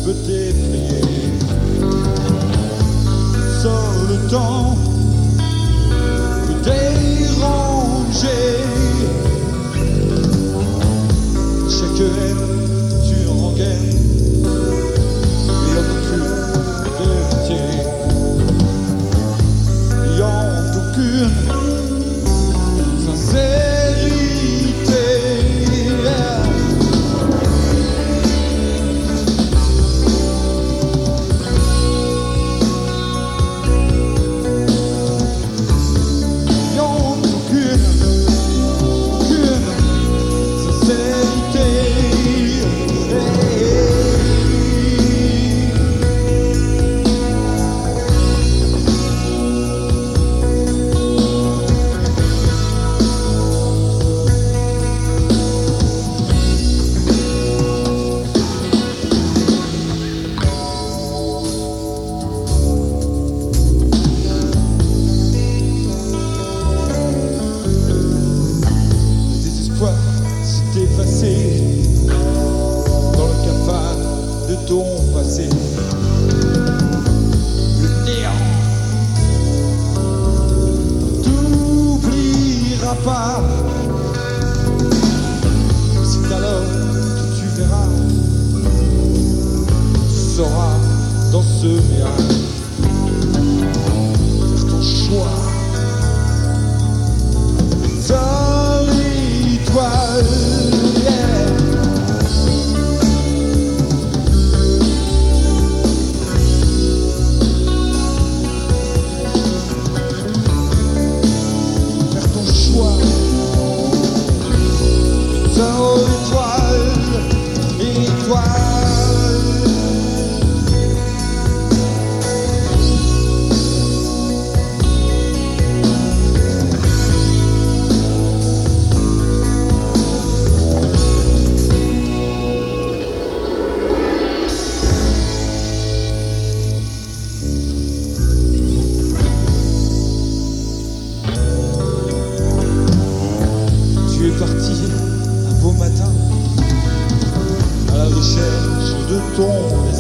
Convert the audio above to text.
peut t'effrayer. Seul le temps peut déranger. Chaque haine tu rengaines et aucune vérité. Ayant aucune sincérité. S'est effacé dans le cafard de ton passé. Le néant t'oubliera pas. C'est alors que tu verras, tu sauras dans ce miracle faire ton choix. Tu es parti un beau matin à la recherche de ton